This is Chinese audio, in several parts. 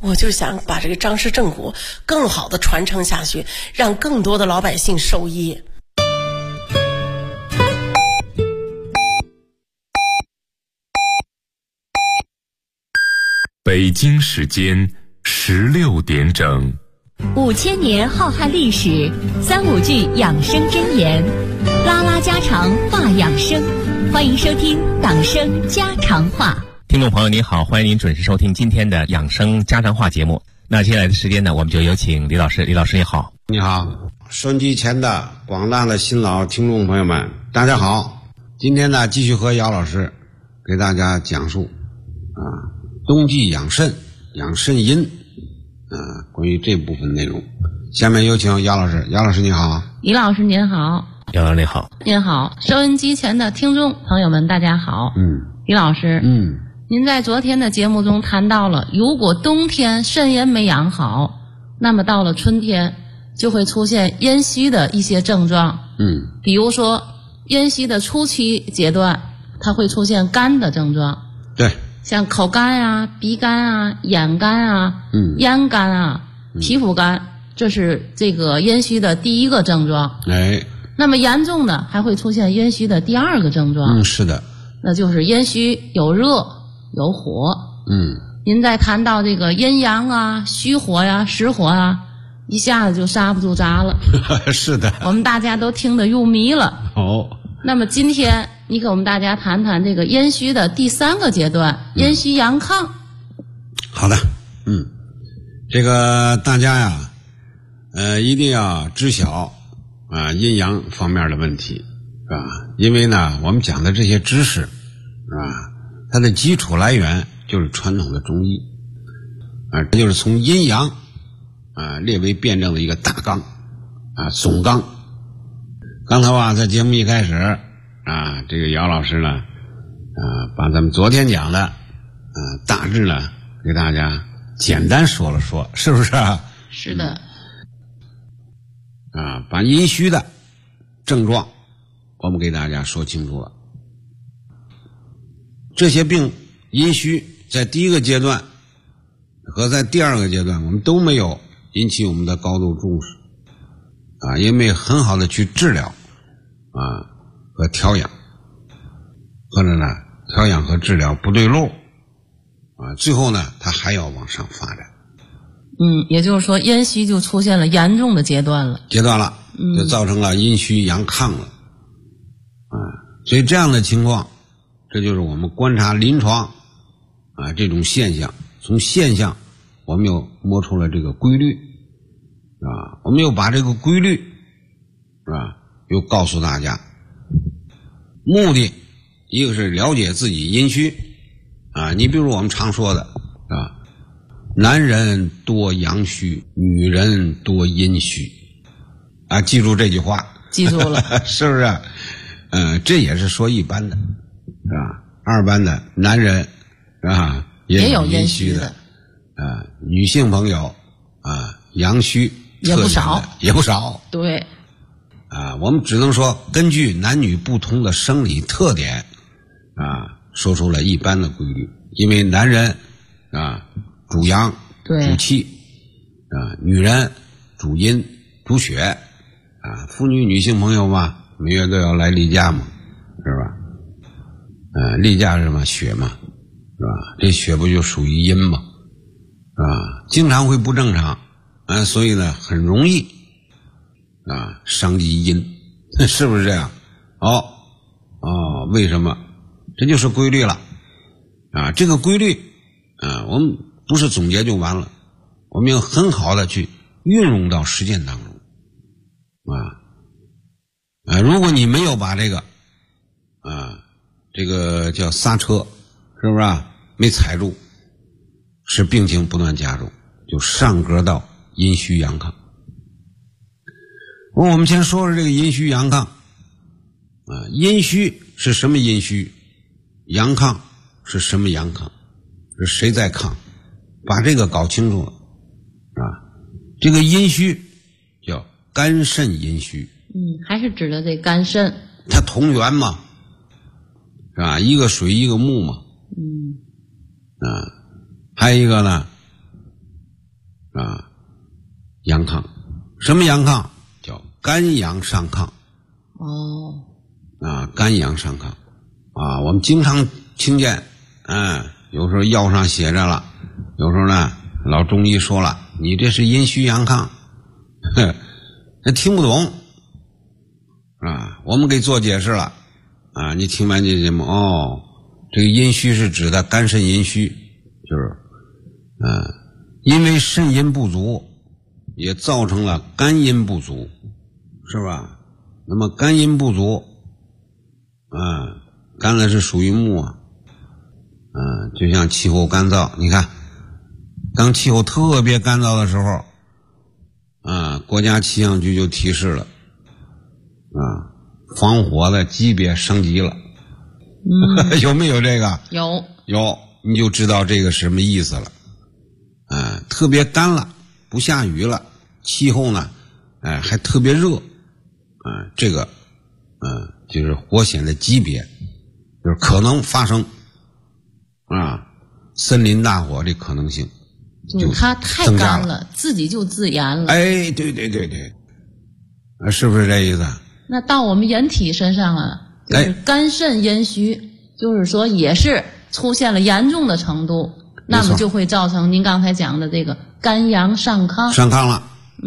我就想把这个张氏正骨更好的传承下去，让更多的老百姓受益。 北京时间16点整 ，5000年浩瀚历史，3、5句养生箴言，拉拉家常话养生，欢迎收听党声家常话。 听众朋友您好，欢迎您准时收听今天的养生家常话节目。那接下来的时间呢，我们就有请李老师。李老师你好。 你好，收音机前的广大的新老听众朋友们，大家好。今天呢，继续和姚老师给大家讲述冬季养肾、养肾阴关于这部分内容。下面有请姚老师。姚老师你好。 李老师您好。 姚老师你好。 您好，收音机前的听众朋友们大家好。李老师您在昨天的节目中谈到了，如果冬天肾阴没养好，那么到了春天就会出现阴虚的一些症状。比如说阴虚的初期阶段，它会出现干的症状。 对， 像口干啊、鼻干啊、眼干啊、咽干啊、皮肤干，这是这个阴虚的第一个症状。那么严重的还会出现阴虚的第二个症状。 是的， 那就是阴虚有热有火。您在谈到这个阴阳啊、虚火呀、实火啊，一下子就刹不住闸了。 是的， 我们大家都听得入迷了。那么今天你给我们大家谈谈这个阴虚的第3个阶段，阴虚阳亢。 好的，这个大家呀，一定要知晓阴阳方面的问题，是吧？因为呢，我们讲的这些知识，是吧？它的基础来源就是传统的中医，这就是从阴阳列为辩证的一个大纲总纲。刚才在节目一开始这个姚老师呢把咱们昨天讲的大致呢给大家简单说了说，是不是啊？ 是的。 把阴虚的症状我们给大家说清楚了。这些病阴虚在第一个阶段和在第二个阶段我们都没有引起我们的高度重视也没有很好的去治疗和调养，或者呢调养和治疗不对路最后呢它还要往上发展。 也就是说阴虚就出现了严重的阶段了， 就造成了阴虚阳亢了所以这样的情况，这就是我们观察临床这种现象。从现象我们又摸出了这个规律我们又把这个规律又告诉大家。目的一个是了解自己阴虚你比如我们常说的男人多阳虚，女人多阴虚记住这句话。 记住了。 是不是？这也是说一般的，是吧？二般的男人也有阴虚的女性朋友阳虚也不少。对。 我们只能说根据男女不同的生理特点说出了一般的规律。因为男人主阳主气女人主阴主血妇女女性朋友嘛，每月都要来例假嘛，是吧？例假是什么？血嘛，是吧？这血不就属于阴嘛，是吧？经常会不正常所以呢很容易伤及阴，是不是这样？为什么？这就是规律了这个规律我们不是总结就完了，我们要很好的去运用到实践当中如果你没有把这个这个叫刹车，是不是没踩住，使病情不断加重，就上格到阴虚阳亢。我们先说说这个阴虚阳亢阴虚是什么阴虚，阳亢是什么阳亢，是谁在亢，把这个搞清楚了这个阴虚叫肝肾阴虚。 还是指的这肝肾， 它同源嘛，是吧？一个水一个木嘛。还有一个呢啊，阳亢。什么阳亢？叫肝阳上亢。 哦。 啊，肝阳上亢。啊，我们经常听见，有时候药上写着了，有时候呢，老中医说了，你这是阴虚阳亢，那听不懂，啊，我们给做解释了，啊，你听完这节目，哦，这个阴虚是指的肝肾阴虚，就是，因为肾阴不足，也造成了肝阴不足，是吧？那么肝阴不足，肝呢是属于木啊，就像气候干燥，你看，当气候特别干燥的时候，国家气象局就提示了，防火的级别升级了，有没有这个？ 有， 你就知道这个什么意思了，特别干了，不下雨了，气候呢，还特别热，这个，就是火险的级别。就是可能发生森林大火这可能性， 就是它太干了，自己就自燃了。 哎，对，是不是这意思？ 那到我们人体身上啊，就是肝肾阴虚，就是说也是出现了严重的程度，那么就会造成您刚才讲的这个肝阳上亢。 上亢了。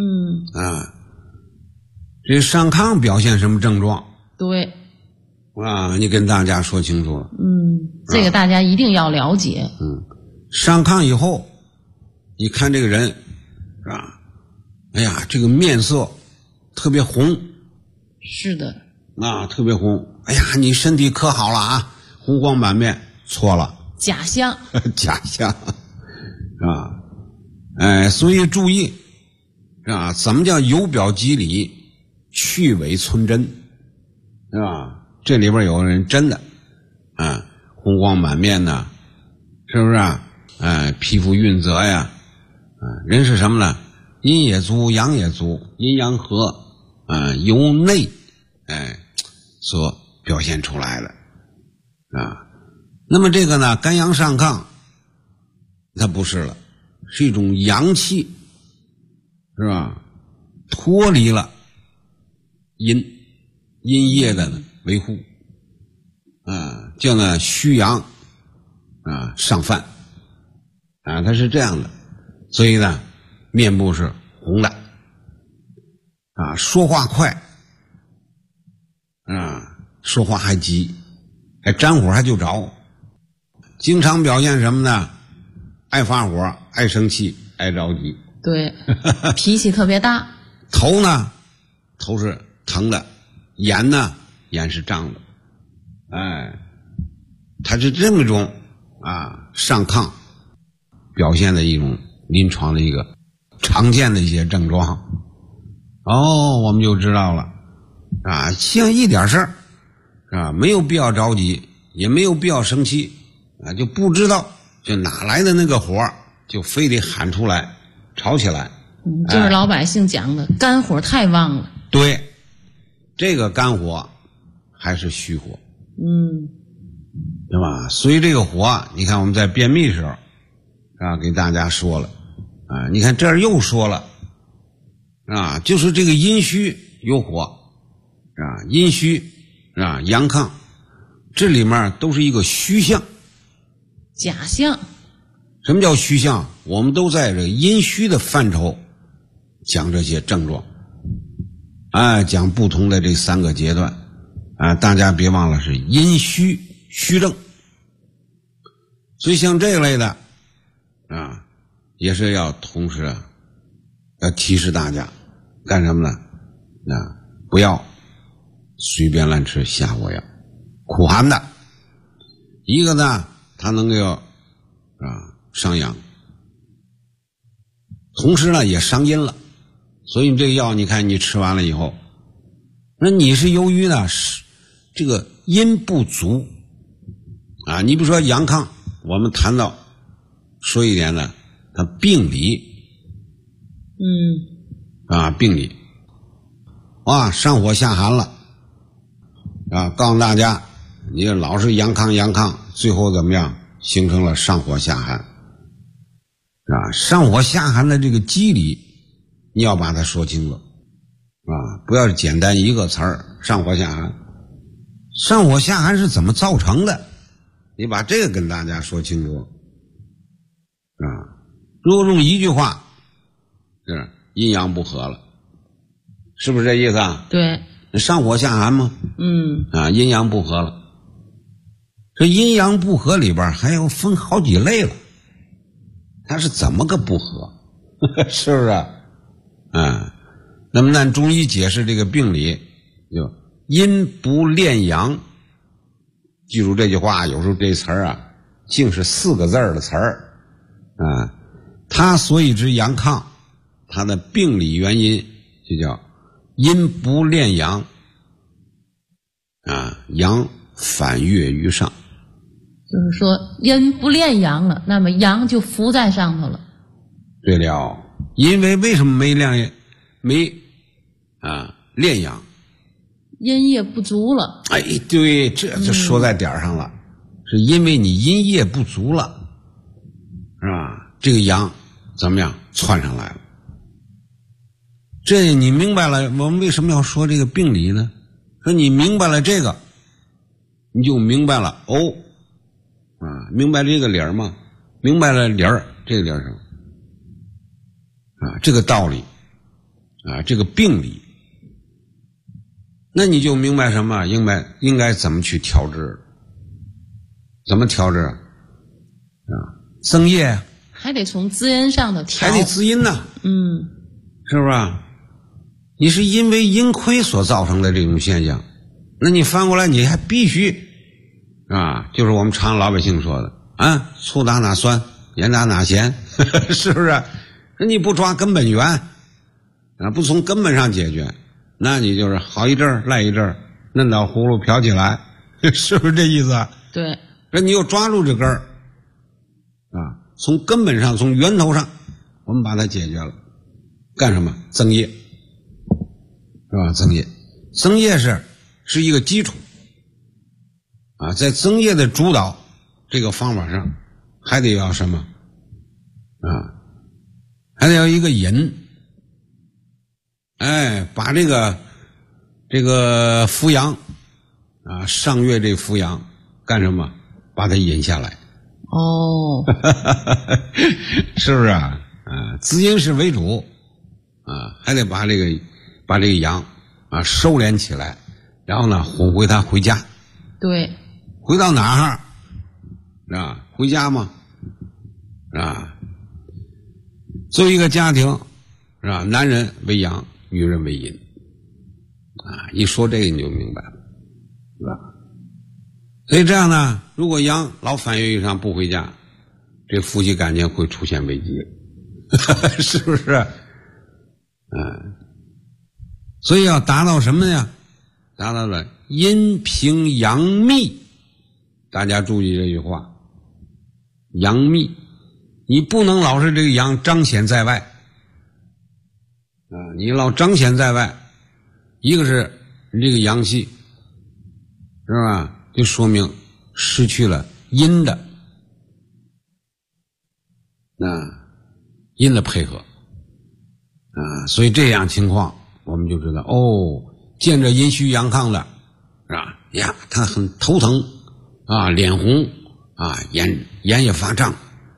这上亢表现什么症状？ 对。 你跟大家说清楚了。 这个大家一定要了解。 上亢以后，你看这个人，是吧？哎呀，这个面色特别红。 是的。 特别红。哎呀，你身体可好了啊，红光满面。错了。 假象。 假象。所以注意，怎么叫由表及里，去伪存真，是吧？这里边有人真的，红光满面呢，是不是皮肤匀泽呀，人是什么呢？阴也足，阳也足，阴阳和，由内，所表现出来的，那么这个呢，肝阳上亢，它不是了，是一种阳气，是吧？脱离了阴液的维护，叫呢虚阳上犯，它是这样的，所以呢面部是红的，说话快，说话还急，还沾火还就着，经常表现什么呢？爱发火，爱生气，爱着急。 对，脾气特别大。 头呢，头是疼的，眼呢，眼是胀的，它是这么一种上亢表现的一种临床的一个常见的一些症状。我们就知道了，像一点事儿，没有必要着急，也没有必要生气，就不知道就哪来的那个火，就非得喊出来，吵起来。 就是老百姓讲的，肝火太旺了。 对，这个肝火还是虚火，对吧？所以这个火，你看我们在便秘时候给大家说了，你看这儿又说了，就是这个阴虚有火，阴虚阳亢，这里面都是一个虚象， 假象。 什么叫虚象？我们都在这个阴虚的范畴讲这些症状，讲不同的这3个阶段，大家别忘了是阴虚虚症。所以像这类的也是要同时要提示大家干什么呢？不要随便乱吃下火药，苦寒的。一个呢，它能够伤阳，同时呢也伤阴了。所以这个药你看你吃完了以后，那你是由于呢这个阴不足你比如说阳亢，我们谈到说一点呢，它病理，病理，上火下寒了，告诉大家，你老是阳亢，最后怎么样，形成了上火下寒， 啊，上火下寒的这个机理，你要把它说清楚啊，不要简单一个词儿上火下寒。上火下寒是怎么造成的？你把这个跟大家说清楚啊。如果用一句话，是阴阳不和了，是不是这意思啊？ 对， 上火下寒吗？啊，阴阳不和了。这阴阳不和里边还要分好几类了，它是怎么个不和？是不是？那么按中医解释这个病理，就阴不恋阳。记住这句话，有时候这词儿啊，竟是4个字的词儿啊。它所以之阳亢，它的病理原因就叫阴不恋阳啊，阳反跃于上。 就是说阴不恋阳了，那么阳就浮在上头了。 对了，因为什么没恋阳？ 阴液不足了。 哎，对，这就说在点上了，是因为你阴液不足了，是吧？这个阳怎么样窜上来了？这你明白了，我们为什么要说这个病理呢？说你明白了这个，你就明白了明白这个理儿吗？明白了理儿，这个理儿什么？这个道理这个病理，那你就明白什么？应该怎么去调治？怎么调治增液还得从滋阴上的调， 还得滋阴呢。是不是？你是因为阴亏所造成的这种现象，那你翻过来你还必须就是我们常老百姓说的醋打哪酸，盐打哪咸，是不是？那你不抓根本源不从根本上解决，那你就是好一阵儿赖一阵儿，嫩到葫芦瓢起来，是不是这意思？ 对。 那你又抓住这根儿从根本上，从源头上，我们把它解决了，干什么？增液，是吧？增液是一个基础在增液的主导这个方法上，还得要什么还得要一个引，把这个扶阳上月这扶阳干什么？把它引下来。是不是滋阴是为主还得把这个阳收敛起来，然后呢哄回他回家。 对， 回到哪儿回家吗？作为一个家庭是吧？男人为阳，女人为阴一说这个你就明白了，是吧？所以这样呢，如果阳老反跃于上不回家，这夫妻感情会出现危机，是不是？所以要达到什么呀？达到了阴平阳密。大家注意这句话，阳密，你不能老是这个阳彰显在外你老彰显在外，一个是你这个阳气，是吧？就说明失去了阴的阴的配合所以这样情况我们就知道见着阴虚阳亢的是吧？呀，他很头疼脸红眼也发胀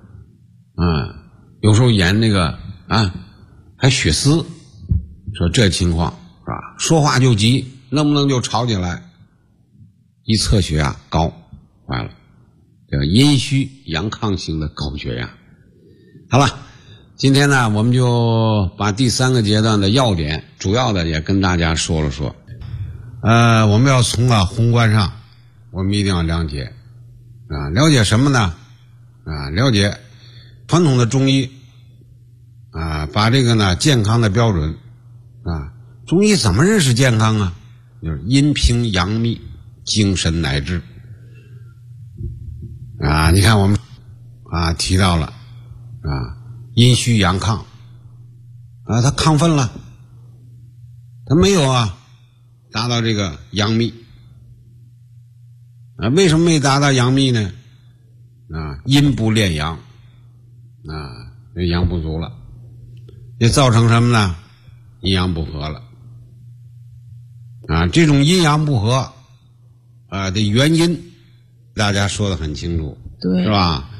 有时候眼那个还血丝，说这情况是吧？说话就急，能不能就吵起来？一测血压高，坏了，这个阴虚阳亢型的高血压。好了，今天呢，我们就把第3个阶段的要点，主要的也跟大家说了说。我们要从宏观上，我们一定要了解了解什么呢？了解传统的中医把这个呢健康的标准中医怎么认识健康啊？就是阴平阳密，精神乃治你看我们提到了阴虚阳亢他亢奋了，他没有达到这个阳密为什么没达到阳密呢？阴不恋阳这阳不足了，也造成什么呢？阴阳不和了。这种阴阳不和的原因，大家说得很清楚， 对， 是吧？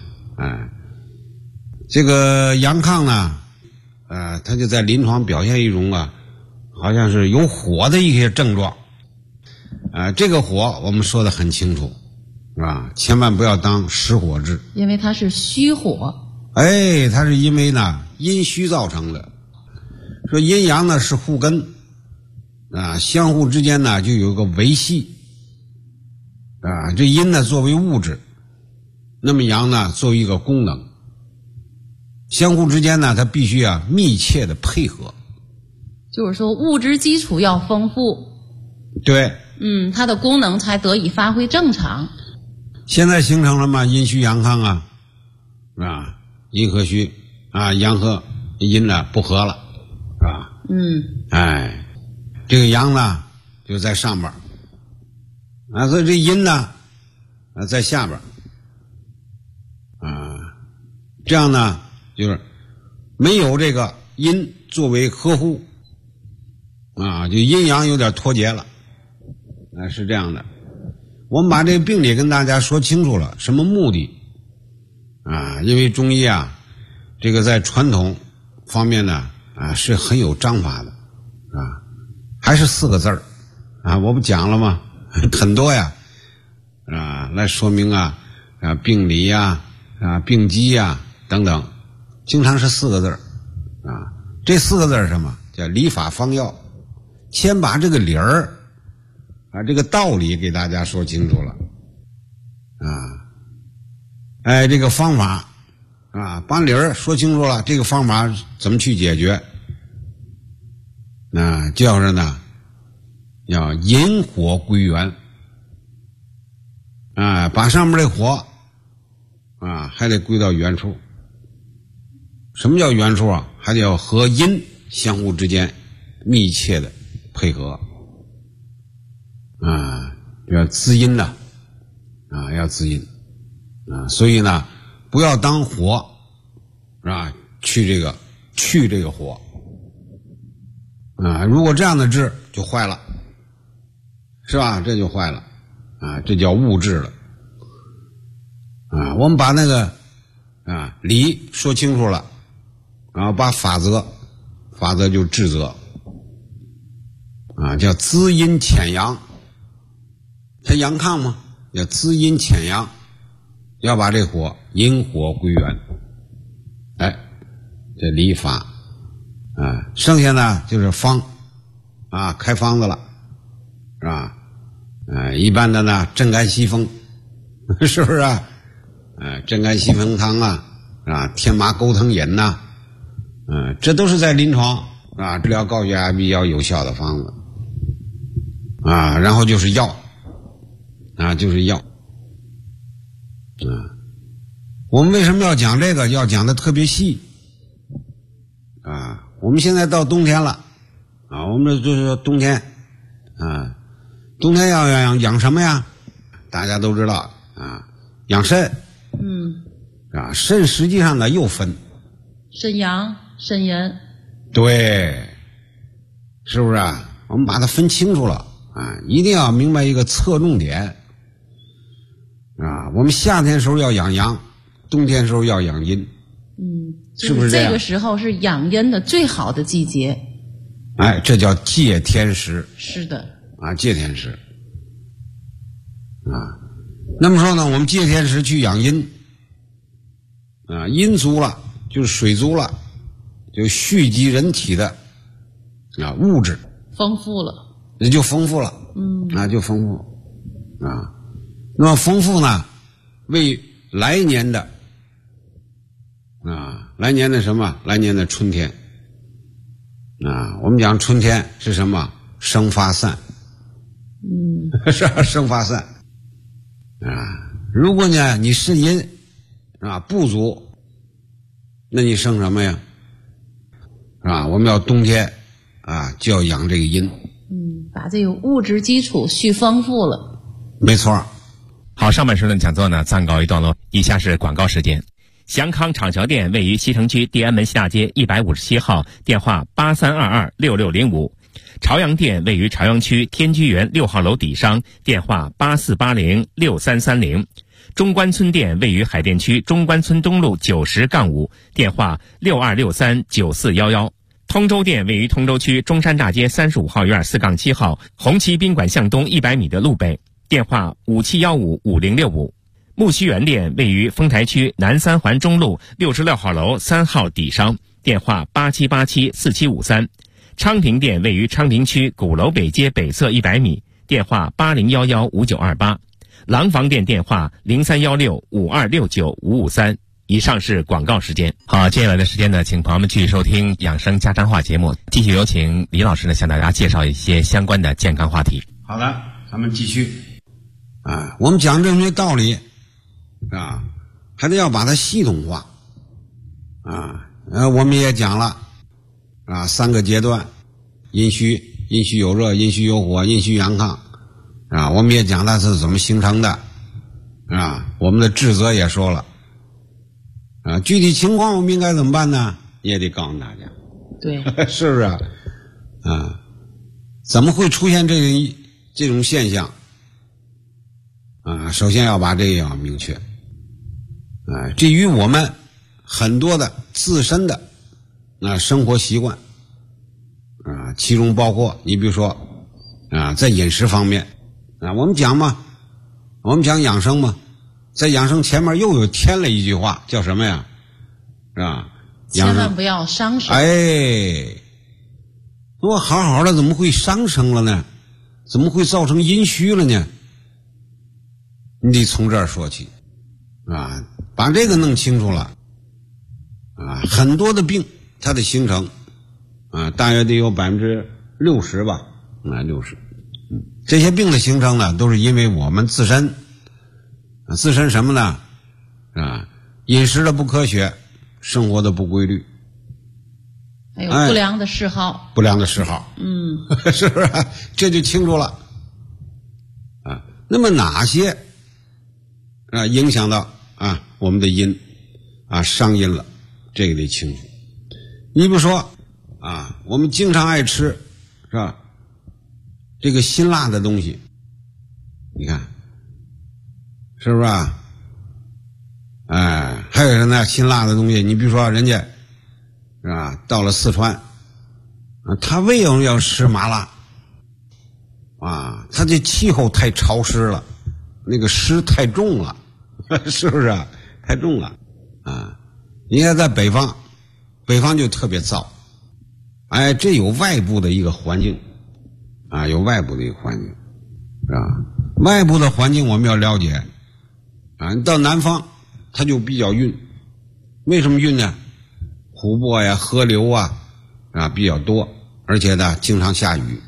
这个阳亢呢，它就在临床表现一种好像是有火的一些症状。这个火我们说得很清楚，是吧？千万不要当实火治， 因为它是虚火。 它是因为呢阴虚造成的。说阴阳呢是互根，相互之间呢就有个维系。这阴呢作为物质，那么阳呢作为一个功能，相互之间呢它必须密切的配合。 就是说物质基础要丰富， 对， 它的功能才得以发挥正常。 现在形成了嘛阴虚阳亢阴和虚阳和阴呢不和了，是吧？这个阳呢就在上边所以这阴呢在下边这样呢就是没有这个阴作为呵护就阴阳有点脱节了是这样的。我们把这个病理跟大家说清楚了，什么目的因为中医这个在传统方面呢是很有章法的还是4个字儿我不讲了吗？很多来说明病理病机等等，经常是4个字儿这4个字是什么？叫理法方药。先把这个理儿这个道理给大家说清楚了这个方法把理儿说清楚了，这个方法怎么去解决？就是呢要引火归元把上面这火还得归到原处。什么叫原处还得要和阴相互之间密切的配合要滋阴的要滋阴所以呢不要当火去这个火如果这样的治就坏了，是吧？这就坏了这叫误治了我们把那个理说清楚了，然后把法则就治则叫滋阴潜阳。它阳亢吗？叫滋阴潜阳，要把这火引火归元。这理法剩下呢就是方开方子了，是吧？一般的呢镇肝息风是不是镇肝息风汤天麻钩藤饮这都是在临床治疗高血压比较有效的方子然后就是药就是药我们为什么要讲这个？要讲的特别细我们现在到冬天了我们就是冬天冬天要养什么呀？大家都知道养肾肾实际上呢又分肾阳肾阴， 对，是不是我们把它分清楚了一定要明白一个侧重点我们夏天时候要养阳，冬天时候要养阴是不是这样？ 这个时候是养阴的最好的季节这叫借天时。 是的借天时那么说呢，我们借天时去养阴阴足了就是水足了，就蓄积人体的物质丰富了， 也就丰富了就丰富那么丰富呢为来年的来年的什么？来年的春天我们讲春天是什么？生发散是生发散如果呢你肾阴不足，那你生什么呀？我们要冬天就要养这个阴把这个物质基础蓄丰富了。 没错。 好，上半时的讲座呢暂告一段落，以下是广告时间。 祥康厂桥店位于西城区地安门西大街157号，电话83226605。朝阳店位于朝阳区天居园6号楼底商，电话84806330。中关村店位于海淀区中关村东路90-5，电话62639411。通州店位于通州区中山大街35号院4-7号，红旗宾馆向东100米的路北，电话57155065。木樨园店位于丰台区南三环中路66号楼3号底商，电话87874753。昌平店位于昌平区鼓楼北街北侧100米，电话80115928。廊坊店电话031652695553。以上是广告时间。好，接下来的时间呢，请朋友们继续收听养生家常话节目，继续有请李老师呢向大家介绍一些相关的健康话题。 好的，咱们继续。我们讲这些道理还得要把它系统化。我们也讲了3个阶段：阴虚有热，阴虚有火，阴虚阳亢。我们也讲它是怎么形成的。我们的治则也说了。具体情况我们应该怎么办呢？也得告诉大家。 对， 是不是？怎么会出现这种现象？首先要把这个要明确。至于我们很多的自身的生活习惯其中包括你比如说在饮食方面我们讲养生嘛，在养生前面又有添了一句话，叫什么呀？是吧？ 千万不要伤身。 我好好的怎么会伤生了呢？怎么会造成阴虚了呢？你得从这儿说起把这个弄清楚了很多的病它的形成大约得有60%吧，60%。这些病的形成呢，都是因为我们自身什么呢？饮食的不科学，生活的不规律， 还有不良的嗜好。是不是？这就清楚了那么哪些影响到我们的阴伤阴了，这个得清楚。你比如说我们经常爱吃是吧？这个辛辣的东西，你看是不是还有那辛辣的东西，你比如说人家是吧，到了四川他为什么要吃麻辣他这气候太潮湿了，那个湿太重了是不是太重了你看在北方就特别燥这有外部的一个环境有外部的一个环境是吧？外部的环境我们要了解到南方它就比较晕。为什么晕呢？湖泊呀河流比较多，而且呢经常下雨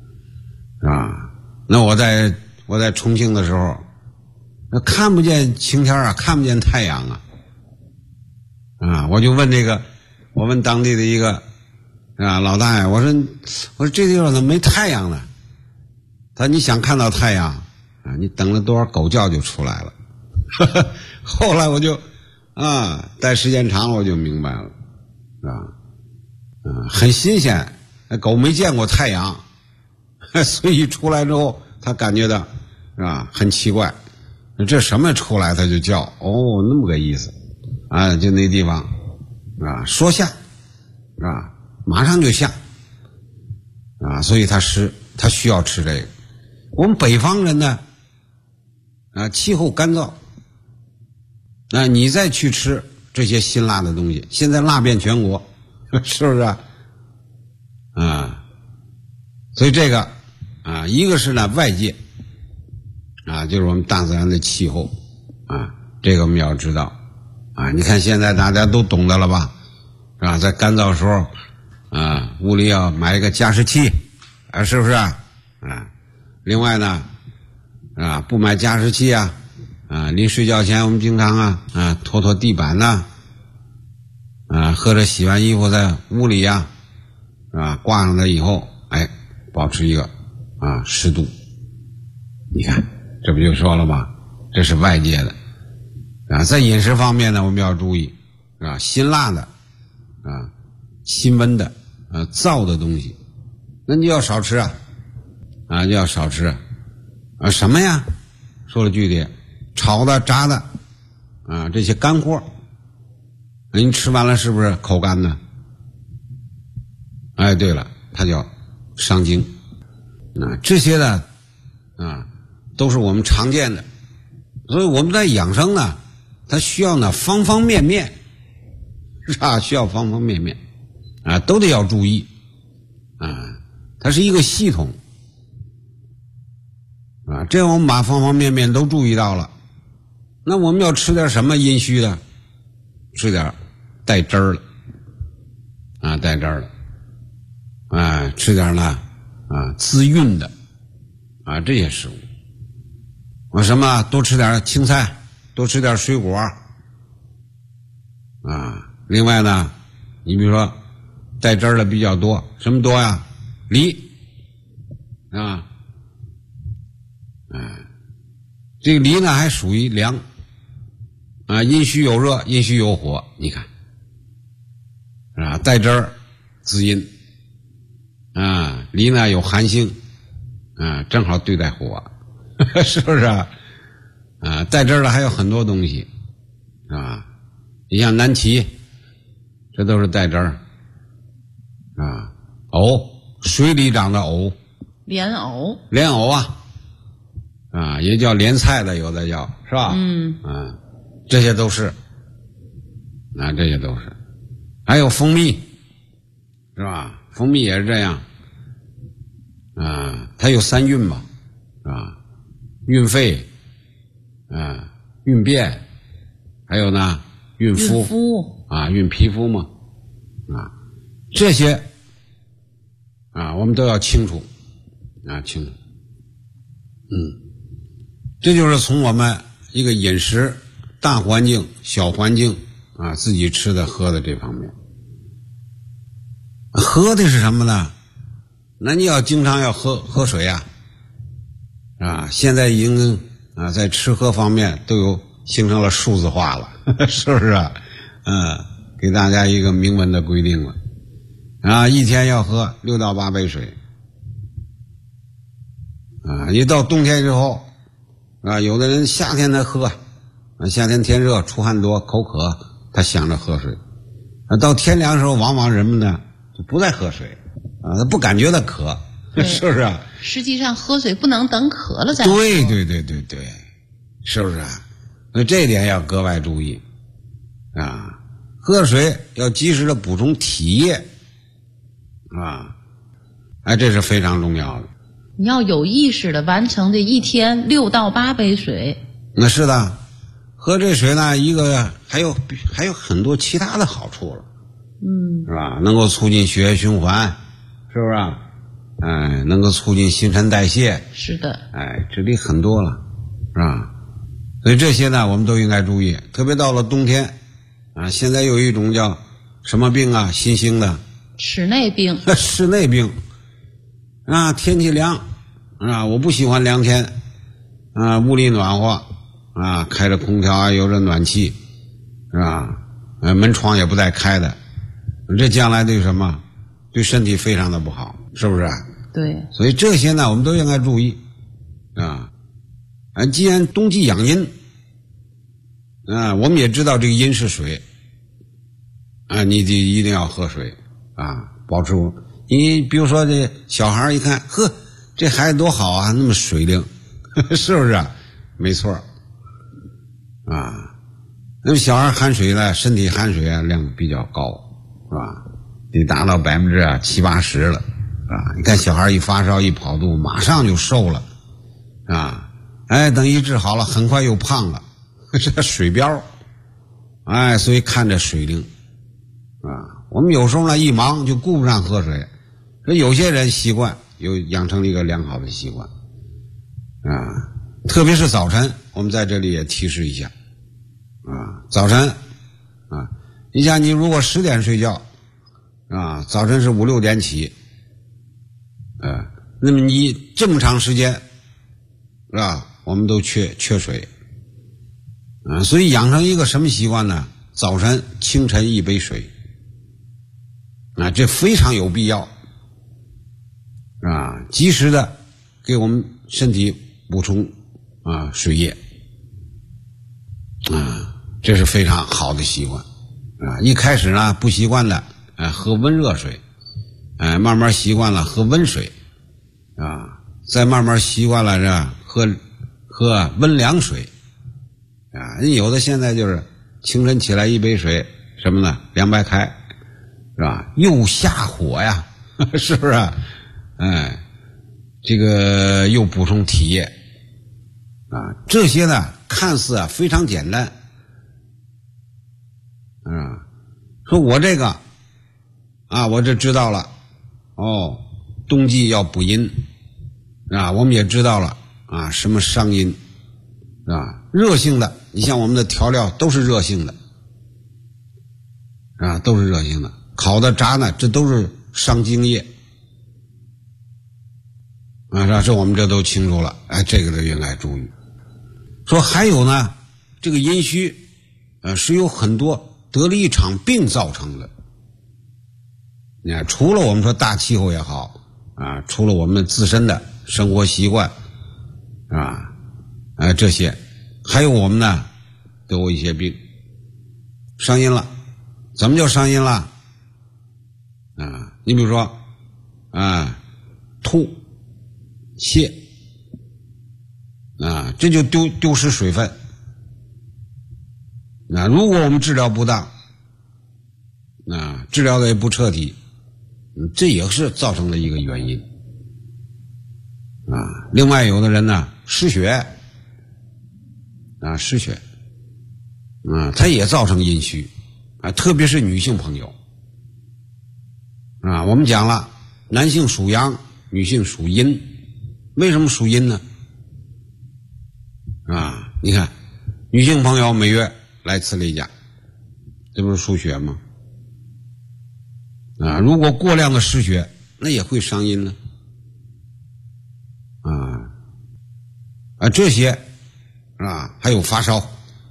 那我在重庆的时候看不见晴天看不见太阳我就问我问当地的一个老大爷，我说这地方怎么没太阳呢？他说你想看到太阳你等了多少狗叫就出来了后来我就待时间长了我就明白了很新鲜，狗没见过太阳所以出来之后他感觉到很奇怪，这什么出来他就叫那么个意思就那地方说下马上就下所以他需要吃这个。我们北方人呢气候干燥你再去吃这些辛辣的东西，现在辣遍全国是不是所以这个一个是呢外界就是我们大自然的气候这个我们要知道你看现在大家都懂得了吧在干燥的时候屋里要买一个加湿器是不是另外呢不买加湿器临睡觉前我们经常拖拖地板或者洗完衣服在屋里挂上它以后保持一个湿度。你看这不就说了吗？这是外界的啊，在饮食方面呢，我们要注意啊，辛辣的啊，辛温的燥的东西，那你要少吃啊，就要少吃啊。什么呀？说了具体，炒的、炸的啊，这些干货，你吃完了是不是口干呢？哎，对了，它叫伤津啊。这些呢啊，都是我们常见的，所以我们在养生呢，它需要呢方方面面，是吧？需要方方面面啊，都得要注意啊。它是一个系统啊，这样我们把方方面面都注意到了，那我们要吃点什么阴虚的？吃点带汁儿的啊，带汁儿的。吃点呢滋润的啊这些食物。什么多吃点青菜，多吃点水果啊。另外呢，你比如说带汁儿的比较多，什么多呀？梨啊，这个梨呢还属于凉啊，阴虚有热，阴虚有火，你看啊，带汁儿滋阴。梨呢有寒性正好对待火是不是带汁儿的还有很多东西你像南芪，这都是带汁儿藕，水里长的藕， 莲藕也叫莲菜的，有的叫，是吧？这些都是这些都是。还有蜂蜜，是吧？蜂蜜也是这样它有三运嘛，是吧？运肺运便，还有呢运肤运皮肤嘛这些我们都要清楚清楚。这就是从我们一个饮食大环境小环境自己吃的喝的这方面。喝的是什么呢？那你要经常要喝水现在已经在吃喝方面都有形成了数字化了是不是给大家一个明文的规定了一天要喝6到8杯水一到冬天之后有的人夏天才喝夏天天热出汗多口渴，他想着喝水到天凉的时候，往往人们呢就不再喝水他不感觉到渴是不是实际上喝水不能等渴了再喝。 对，是不是所以这一点要格外注意喝水要及时的补充体液这是非常重要的。 你要有意识的完成这一天6到8杯水。 那是的，喝这水呢，一个还有很多其他的好处了，是吧？能够促进血液循环，是不是能够促进新陈代谢。 是的。 这里很多了，是吧？所以这些呢，我们都应该注意。特别到了冬天现在有一种叫什么病新兴的室内病。 室内病天气凉我不喜欢凉天屋里暖和开着空调有着暖气是吧门窗也不带开的，这将来对什么对身体非常的不好，是不是对。 所以这些呢我们都应该注意既然冬季养阴我们也知道这个阴是水你就一定要喝水保持你比如说这小孩一看这孩子多好那么水灵是不是没错那么小孩含水呢，身体含水量比较高是吧？得达到70-80%了你看小孩一发烧一跑肚马上就瘦了等一治好了很快又胖了这水膘所以看着水灵我们有时候呢一忙就顾不上喝水，所以有些人习惯有养成了一个良好的习惯特别是早晨，我们在这里也提示一下早晨你想你如果10点睡觉早晨是5-6点起那么你这么长时间是吧我们都缺水所以养成一个什么习惯呢？早晨清晨1杯水，这非常有必要，及时的给我们身体补充水液，这是非常好的习惯。一开始呢不习惯的喝温热水，慢慢习惯了喝温水，再慢慢习惯了喝温凉水，有的现在就是清晨起来1杯水，什么呢？凉白开，是吧？又下火呀，是不是？这个又补充体液，这些呢看似非常简单，说我这个我这知道了，冬季要补阴，我们也知道了什么伤阴，热性的，你像我们的调料都是热性的，都是热性的，烤的炸的这都是伤津液，这我们这都清楚了，这个都应该注意。说还有呢，这个阴虚是有很多得了一场病造成的。你看，除了我们说大气候也好除了我们自身的生活习惯这些，还有我们呢得过一些病伤阴了。怎么叫伤阴了？你比如说吐泻这就丢失水分。如果我们治疗不当治疗的也不彻底，这也是造成的一个原因另外有的人呢失血失血它也造成阴虚特别是女性朋友我们讲了，男性属阳，女性属阴。为什么属阴呢？你看女性朋友每月来次例假，这不是输血吗？如果过量的失血，那也会伤阴呢。这些还有发烧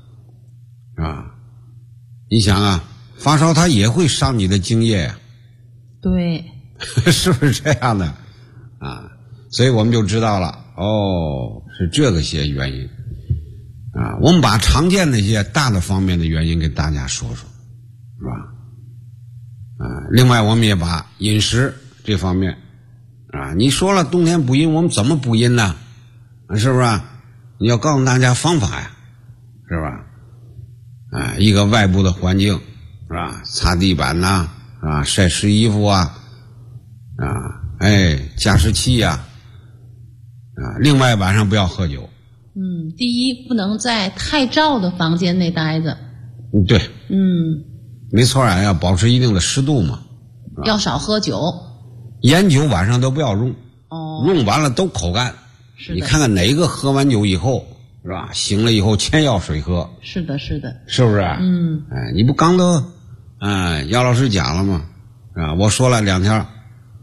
你想发烧它也会伤你的津液呀。 对， 是不是这样的所以我们就知道了，是这个些原因我们把常见的一些大的方面的原因给大家说说，是吧？另外我们也把饮食这方面你说了冬天补阴，我们怎么补阴呢？是不是？你要告诉大家方法呀，是吧？一个外部的环境，是吧？擦地板晒湿衣服加湿器呀另外晚上不要喝酒。 第一，不能在太燥的房间内待着。 对。没错要保持一定的湿度嘛。 要少喝酒。 烟酒晚上都不要用。用完了都口干。 是的。 你看看哪一个喝完酒以后，是吧？醒了以后先要水喝。 是的，是的。 是不是？你不刚都姚老师讲了吗？我说了2天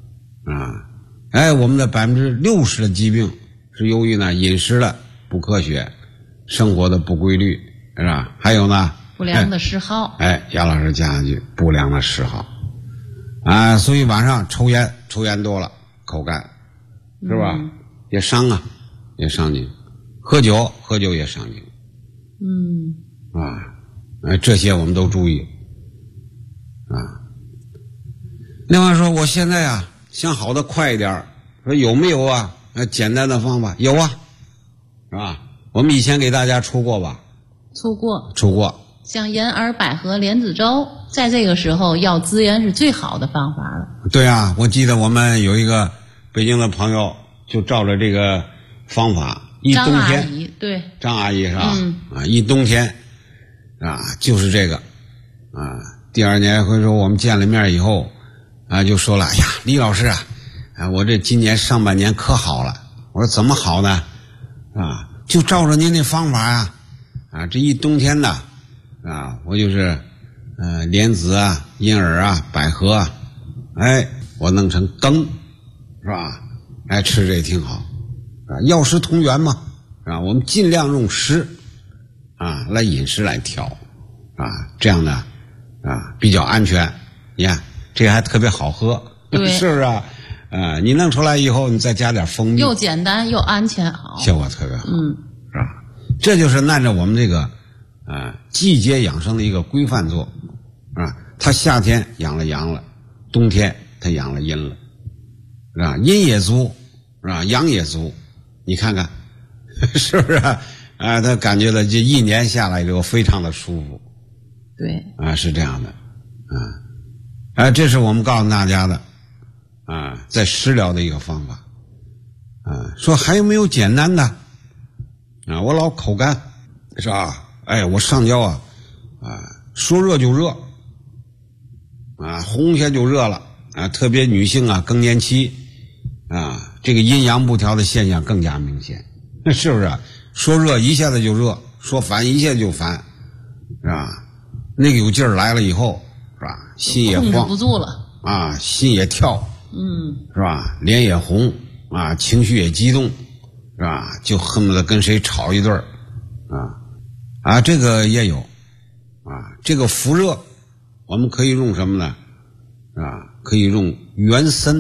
我们的60%的疾病是由于呢饮食的不科学，生活的不规律，是吧？还有呢不良的嗜好。 姚老师讲一句，不良的嗜好所以晚上抽烟多了，口干，是吧？也伤也伤您。喝酒也伤您。这些我们都注意另外说，我现在想好的快一点，说有没有简单的方法？有是吧？我们以前给大家出过吧？ 出过。像银耳、百合、莲子粥，在这个时候要滋阴是最好的方法了。 对我记得我们有一个北京的朋友就照着这个方法，一冬天， 张阿姨，对， 张阿姨是吧？一冬天就是这个第二年回头我们见了面以后就说了，哎呀，李老师我这今年上半年可好了。我说怎么好呢？就照着您那方法这一冬天呢我就是莲子银耳百合我弄成羹，是吧？吃这也挺好药食同源嘛，是吧？我们尽量用湿来饮食来调这样呢比较安全。你看这个还特别好喝，是不是啊？你弄出来以后，你再加点蜂蜜， 又简单又安全好， 效果特别好，是吧？这就是按照我们这个季节养生的一个规范做它夏天养了阳了，冬天它养了阴了，是吧？阴也足，是吧？阳也足，你看看，是不是他感觉到这一年下来就非常的舒服， 对， 是这样的，这是我们告诉大家的在食疗的一个方法说还有没有简单的我老口干是吧？我上焦说热就热红下就热了特别女性更年期这个阴阳不调的现象更加明显，是不是？说热一下子就热，说烦一下子就烦，是吧？那个有劲儿来了以后，是吧？心也慌， 控制不住了心也跳，是吧？脸也红情绪也激动，是吧？就恨不得跟谁吵一顿这个也有这个伏热我们可以用什么呢？可以用元参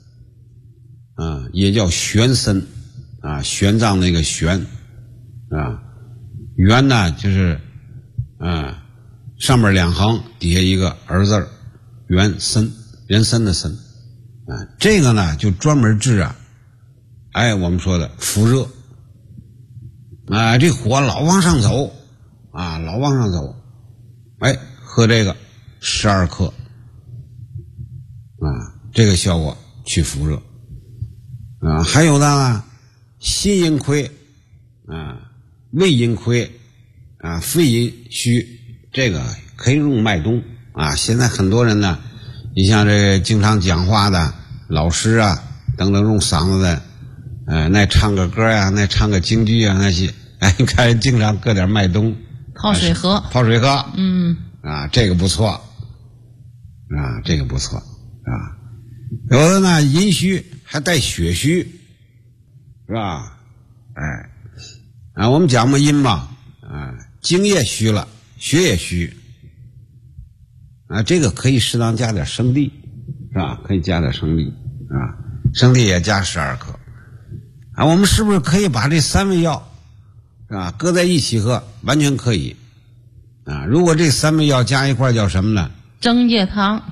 也叫玄参玄奘那个玄元呢就是上面两行底下一个儿字元参，人参的参这个呢就专门治我们说的伏热这火老往上走老往上走喝这个12克这个效果去伏热还有呢心阴亏胃阴亏肺阴虚，这个可以用麦冬现在很多人呢，你像这个经常讲话的老师等等用嗓子的那唱个歌那唱个京剧那些你看经常搁点麦冬泡水喝这个不错这个不错有的呢阴虚还带血虚，是吧？我们讲嘛阴嘛精液虚了，血也虚这个可以适当加点生地，是吧？可以加点生地生地也加12克我们是不是可以把这3味药是吧搁在一起喝？完全可以如果这3味药加一块叫什么呢？ 增液汤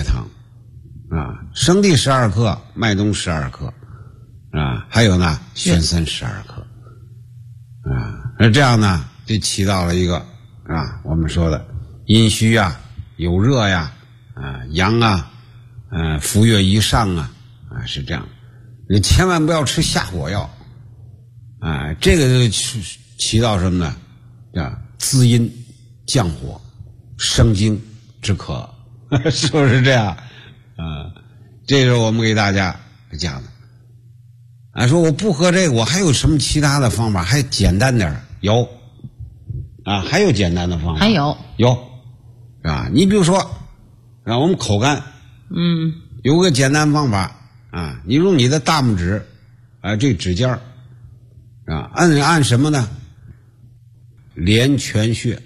生地12克，麦冬12克还有呢玄参12克那这样呢就起到了一个我们说的阴虚有热阳伏热以上是这样。你千万不要吃下火药这个就起到什么呢？滋阴降火生津止渴是不是这样这是我们给大家讲的说我不喝这个我还有什么其他的方法还简单点？有还有简单的方法， 还有你比如说我们口干有个简单方法你用你的大拇指这指尖按什么呢？连泉穴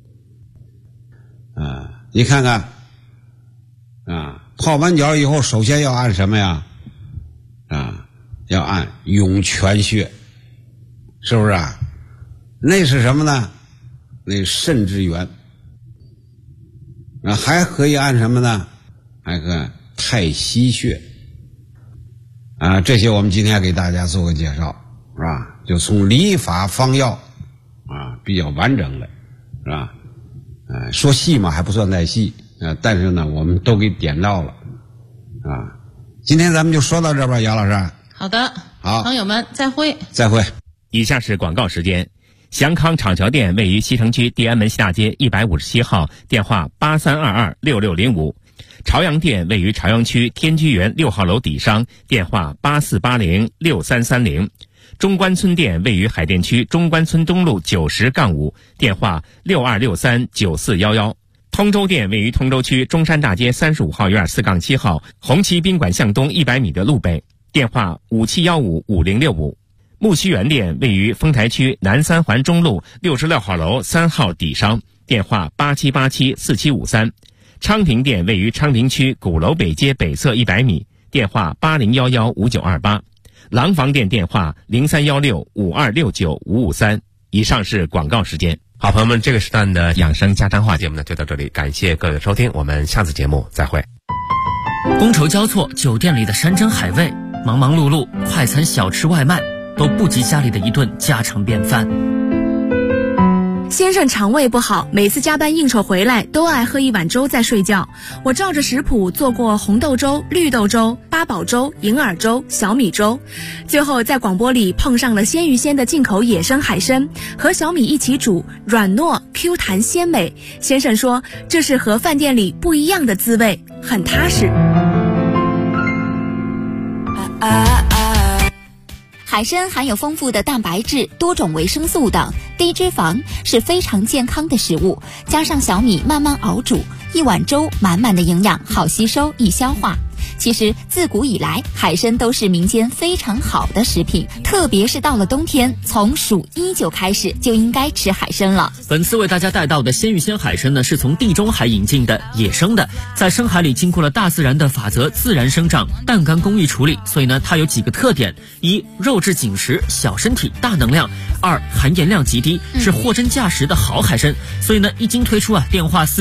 你看看泡完脚以后首先要按什么呀？要按涌泉穴，是不是那是什么呢？那肾之源还可以按什么呢？还可以按太溪穴这些我们今天给大家做个介绍，是吧？就从理法方药比较完整的，是吧？说细嘛还不算太细但是呢我们都给点到了今天咱们就说到这吧，姚老师。 好的， 好， 朋友们再会。 以下是广告时间。祥康厂桥店位于西城区地安门西大街157号，电话83226605。朝阳店位于朝阳区天居园6号楼底商，电话84806330。中关村店位于海淀区中关村东路90-5，电话62639411。通州店位于通州区中山大街35号院4-7号，红旗宾馆向东100米的路北，电话57155065。 木樨园店位于丰台区南三环中路66号楼3号底商，电话87874753。昌平店位于昌平区鼓楼北街北侧100米，电话80115928。廊坊店电话031652695553。以上是广告时间。 好，朋友们，这个时段的养生家常话节目呢就到这里，感谢各位的收听，我们下次节目再会。 觥筹交错，酒店里的山珍海味，忙忙碌碌，快餐小吃外卖都不及家里的一顿家常便饭。 先生肠胃不好，每次加班应酬回来都爱喝一碗粥再睡觉。我照着食谱做过红豆粥、绿豆粥、八宝粥、银耳粥、小米粥，最后在广播里碰上了鲜芋仙的进口野生海参，和小米一起煮，软糯 Q 弹鲜美。先生说这是和饭店里不一样的滋味，很踏实。 海参含有丰富的蛋白质、多种维生素等，低脂肪，是非常健康的食物。加上小米慢慢熬煮，一碗粥满满的营养，好吸收易消化。其实自古以来，海参都是民间非常好的食品，特别是到了冬天，从数1就开始就应该吃海参了。 本次为大家带到的鲜芋仙海参呢，是从地中海引进的野生的，在深海里经过了大自然的法则自然生长，淡干工艺处理，所以呢它有几个特点：一、肉质紧实，小身体大能量；二、含盐量极低，是货真价实的好海参。所以呢一经推出啊，电话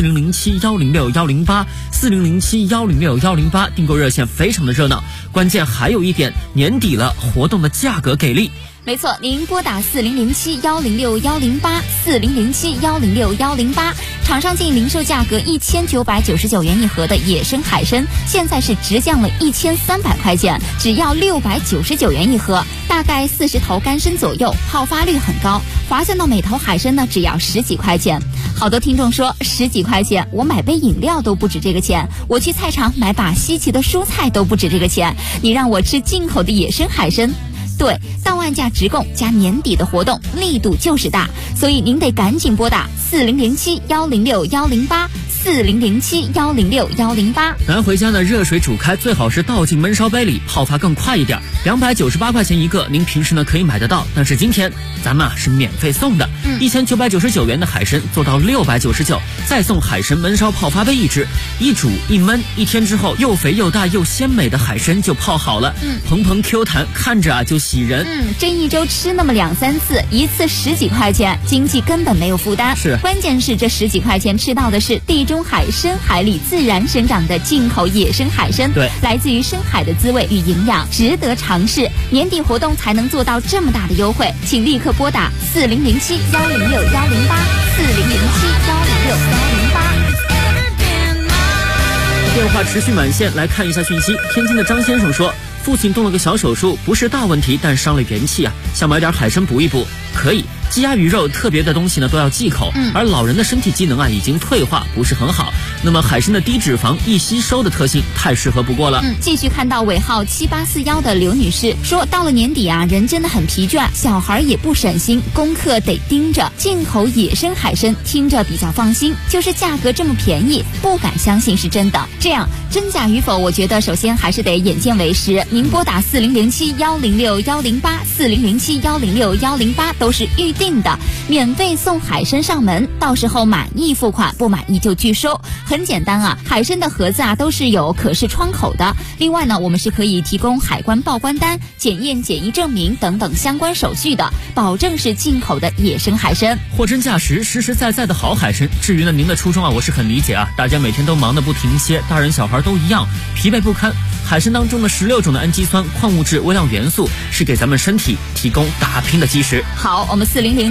4007106108，4007106108，订购热线非常的热闹。关键还有一点，年底了，活动的价格给力。 没错，您拨打4007106108，4007106108，厂商进零售价格1999元一盒的野生海参，现在是直降了1300块钱，只要699元一盒，大概40头干参左右，泡发率很高，划算到每头海参呢只要10几块钱。好多听众说10几块钱，我买杯饮料都不止这个钱，我去菜场买把稀奇的蔬菜都不止这个钱，你让我吃进口的野生海参？对，到岸价直供加年底的活动，力度就是大，所以您得赶紧拨打4007106108，4007106108。 拿回家呢，热水煮开，最好是倒进焖烧杯里，泡发更快一点。298块钱一个，您平时呢可以买得到，但是今天咱们是免费送的，1999元的海参做到699，再送海参焖烧泡发杯1只，一煮一焖，1天之后又肥又大又鲜美的海参就泡好了，蓬蓬 Q 弹，看着啊就喜人。 这一周吃那么2-3次，一次10几块钱，经济根本没有负担。 是， 关键是这10几块钱吃到的是地中海深海里自然生长的进口野生海参， 对， 来自于深海的滋味与营养，值得尝试。年底活动才能做到这么大的优惠，请立刻拨打4007106108，4007106108。 电话持续满线，来看一下讯息。天津的张先生说，父亲动了个小手术，不是大问题，但伤了元气啊，想买点海参补一补。可以，鸡鸭鱼肉特别的东西呢都要忌口，而老人的身体机能啊已经退化，不是很好。那么海参的低脂肪、易吸收的特性太适合不过了。 继续看到尾号7841的刘女士说，到了年底啊，人真的很疲倦，小孩也不省心，功课得盯着。进口野生海参听着比较放心，就是价格这么便宜，不敢相信是真的。这样真假与否，我觉得首先还是得眼见为实。您拨打4007106108，4007106108都是预定的，免费送海参上门，到时候满意付款，不满意就拒收。很简单啊，海参的盒子啊都是有可视窗口的。另外呢，我们是可以提供海关报关单、检验检疫证明等等相关手续的，保证是进口的野生海参， 货真价实、实实在在的好海参。至于呢您的初衷啊，我是很理解啊，大家每天都忙得不停歇，大人小孩都一样，疲惫不堪。海参当中的16种的氨基酸、矿物质、微量元素是给咱们身体提供打拼的基石。 好，我们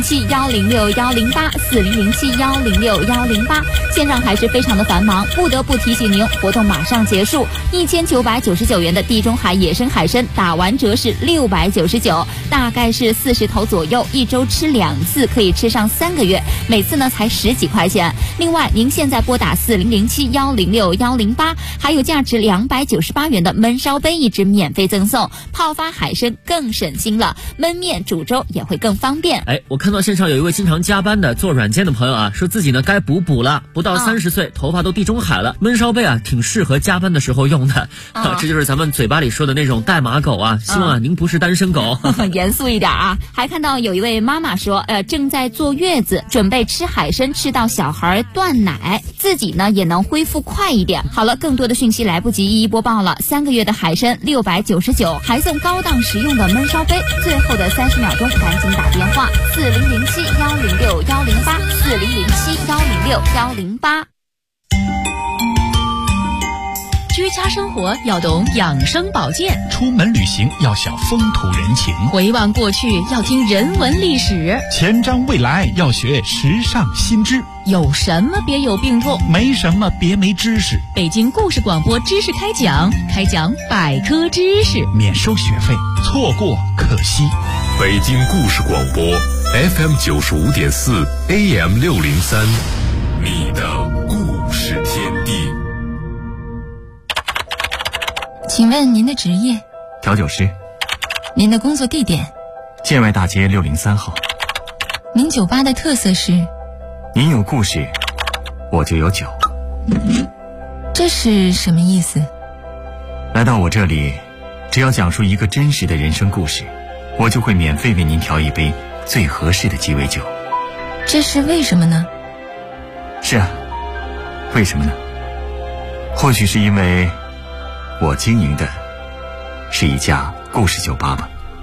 4007106108，4007106108，线上还是非常的繁忙，不得不提醒您，活动马上结束，1999元的地中海野生海参打完折是699，大概是40头左右，一周吃2次，可以吃上3个月，每次呢才10几块钱。另外，您现在拨打4007106108，还有价值298元的的焖烧杯一只免费赠送，泡发海参更省心了，焖面煮粥也会更方便。 我看到线上有一位经常加班的做软件的朋友啊，说自己呢该补了，不到30岁，头发都地中海了，焖烧杯啊挺适合加班的时候用的。这就是咱们嘴巴里说的那种代码狗啊，希望您不是单身狗。 严肃一点啊！还看到有一位妈妈说，正在坐月子，准备吃海参吃到小孩断奶，自己呢也能恢复快一点。好了，更多的讯息来不及一一播报了。3个月的海参699，还送高档实用的焖烧杯。最后的30秒钟，赶紧打电话4007-106-108，4007-106-108。 居家生活要懂养生保健， 出门旅行要晓风土人情， 回望过去要听人文历史， 前瞻未来要学时尚新知。 有什么别有病痛， 没什么别没知识。 北京故事广播知识开讲百科知识， 免收学费，错过可惜。 北京故事广播 FM 95.4 AM 603，你的故事天地。 请问您的职业？ 调酒师。 您的工作地点？ 建外大街603号。 您酒吧的特色是？ 您有故事，我就有酒。 这是什么意思？ 来到我这里，只要讲述一个真实的人生故事，我就会免费为您调一杯最合适的鸡尾酒。 这是为什么呢？ 是啊，为什么呢？或许是因为我经营的是一家故事酒吧吧。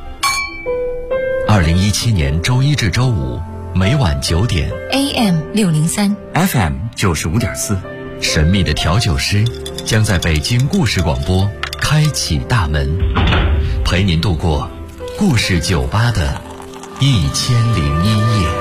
2017年周一至周五每晚9点 AM 603 FM 95.4， 神秘的调酒师将在北京故事广播开启大门，陪您度过故事酒吧的1001夜。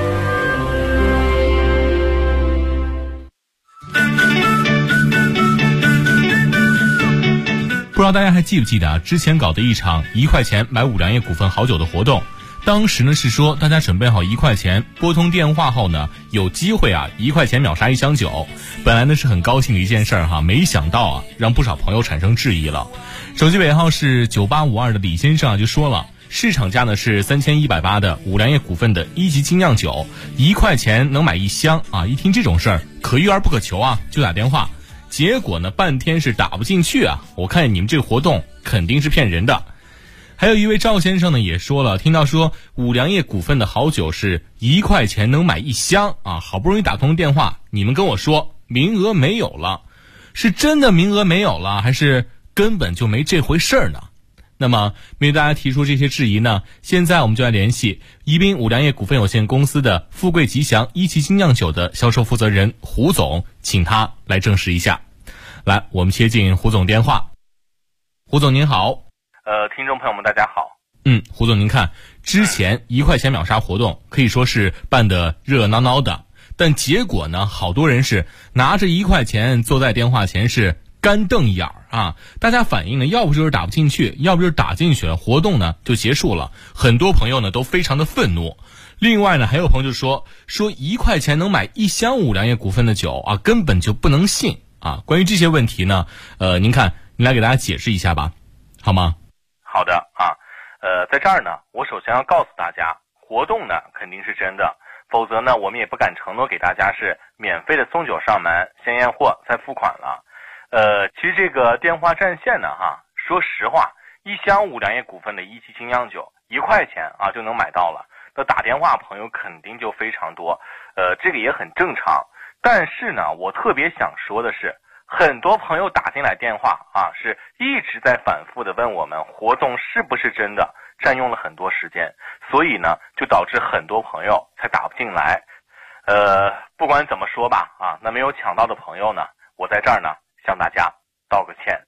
不知道大家还记不记得之前搞的一场1块钱买五粮液股份好酒的活动，当时呢是说大家准备好1块钱，拨通电话后呢有机会1块钱秒杀1箱酒。本来呢是很高兴的一件事儿没想到让不少朋友产生质疑了。手机尾号是9852的李先生就说了，市场价呢是3180的五粮液股份的1级精酿酒，1块钱能买1箱一听这种事儿可遇而不可求就打电话。结果呢半天是打不进去我看你们这个活动肯定是骗人的。还有一位赵先生呢也说了，听到说五粮液股份的好酒是1块钱能买1箱好不容易打通电话，你们跟我说名额没有了，是真的名额没有了，还是根本就没这回事呢？那么面对大家提出这些质疑呢，现在我们就来联系宜宾五粮液股份有限公司的富贵吉祥1级精酿酒的销售负责人胡总，请他来证实一下。来，我们接进胡总电话。胡总您好。 听众朋友们大家好。 胡总您看，之前1块钱秒杀活动可以说是办得热闹闹的，但结果呢好多人是拿着1块钱坐在电话前是干瞪眼大家反映呢要不就是打不进去，要不就是打进去了，活动呢就结束了。很多朋友呢都非常的愤怒。另外呢还有朋友就说1块钱能买1箱五粮液股份的酒根本就不能信关于这些问题呢您看您来给大家解释一下吧，好吗？ 好的在这儿呢我首先要告诉大家，活动呢肯定是真的，否则呢我们也不敢承诺给大家是免费的送酒上门，先验货再付款了。其实这个电话占线呢说实话，1箱五粮液股份的1级精酿酒1块钱就能买到了，那打电话朋友肯定就非常多，这个也很正常。但是呢我特别想说的是，很多朋友打进来电话是一直在反复的问我们活动是不是真的，占用了很多时间，所以呢就导致很多朋友才打不进来。不管怎么说吧那没有抢到的朋友呢，我在这儿呢向大家道个歉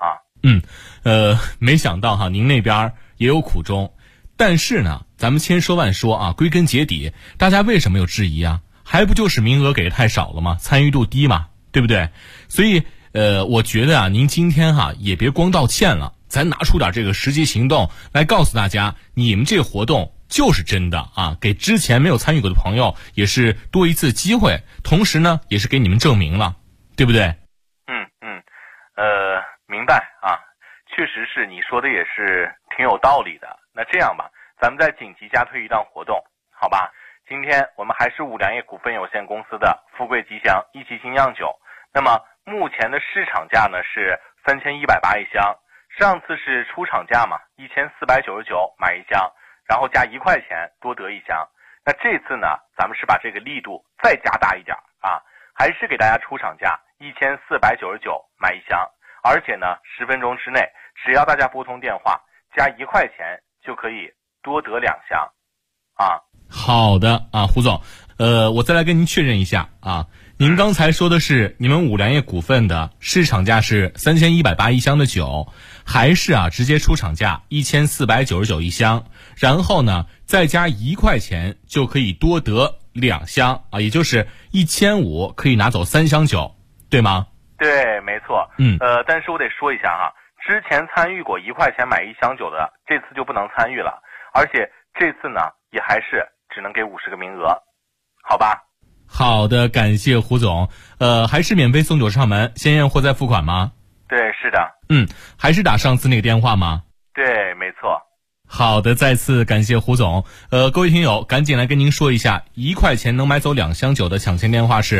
没想到您那边也有苦衷。但是呢咱们千说万说归根结底大家为什么有质疑还不就是名额给的太少了吗？参与度低嘛，对不对？所以我觉得您今天也别光道歉了，咱拿出点这个实际行动来告诉大家，你们这个活动就是真的给之前没有参与过的朋友也是多一次机会，同时呢也是给你们证明了，对不对？ 明白确实是你说的也是挺有道理的。那这样吧，咱们再紧急加推一档活动，好吧？今天我们还是五粮液股份有限公司的富贵吉祥一期精酿酒，那么目前的市场价呢是3180一箱，上次是出厂价嘛，1499买一箱，然后加1块钱多得一箱。那这次呢，咱们是把这个力度再加大一点啊，还是给大家出厂价1499买一箱，而且呢10分钟之内，只要大家拨通电话加1块钱就可以多得2箱啊。 好的啊，胡总，我再来跟您确认一下啊，您刚才说的是你们五粮液股份的市场价是3180一箱的酒，还是啊直接出厂价1499一箱，然后呢再加1块钱就可以多得2箱啊，也就是1500可以拿走3箱酒，对吗？ 对，没错。但是我得说一下哈，之前参与过1块钱买1箱酒的，这次就不能参与了，而且这次呢也还是只能给50个名额，好吧？ 好的，感谢胡总。还是免费送酒上门，先验货再付款吗？ 对，是的。 还是打上次那个电话吗？ 对，没错。 好的，再次感谢胡总。各位听友，赶紧来跟您说一下，1块钱能买走2箱酒的抢先电话是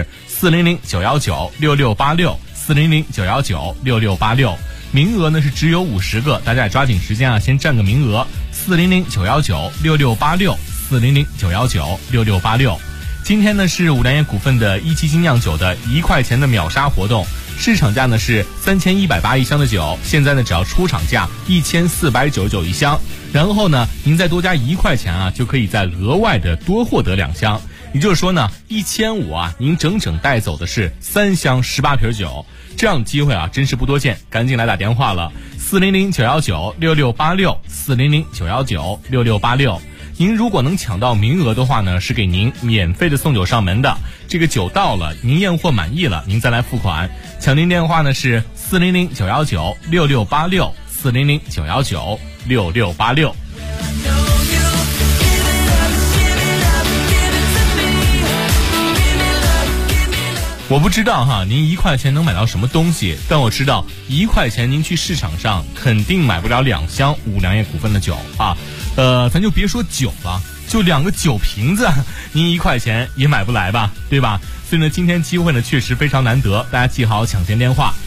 400-919-6686，400-919-6686。名额呢是只有50个，大家也抓紧时间啊，先占个名额。400-919-6686，400-919-6686。今天呢是五粮液股份的一期精酿酒的1块钱的秒杀活动，市场价呢是3180一箱的酒，现在呢只要出厂价1499一箱，然后呢您再多加1块钱啊，就可以再额外的多获得2箱，也就是说呢1500啊，您整整带走的是3箱18瓶酒，这样的机会啊真是不多见，赶紧来打电话了，400-919-6686，400-919-6686。您如果能抢到名额的话呢，是给您免费的送酒上门的。这个酒到了，您验货满意了，您再来付款。抢您电话呢是400-919-6686，400-919-6686。我不知道哈，您1块钱能买到什么东西，但我知道1块钱您去市场上肯定买不了2箱五粮液股份的酒啊。咱就别说酒了，就2个酒瓶子，您1块钱也买不来吧，对吧？所以呢，今天机会呢确实非常难得，大家记好抢先电话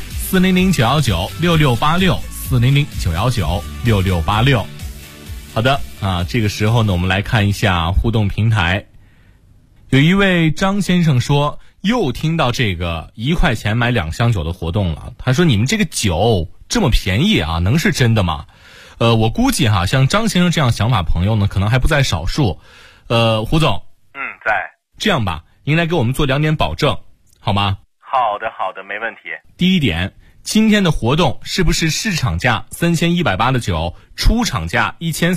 ：400-919-6686，400-919-6686。好的啊，这个时候呢，我们来看一下互动平台。有一位张先生说，又听到这个1块钱买2箱酒的活动了。他说：“你们这个酒这么便宜啊，能是真的吗？”我估计哈，像张先生这样想法朋友呢，可能还不在少数。胡总， 在。 这样吧，您来给我们做2点保证，好吗？ 好的，没问题。 第一点，今天的活动是不是市场价3180的酒，出厂价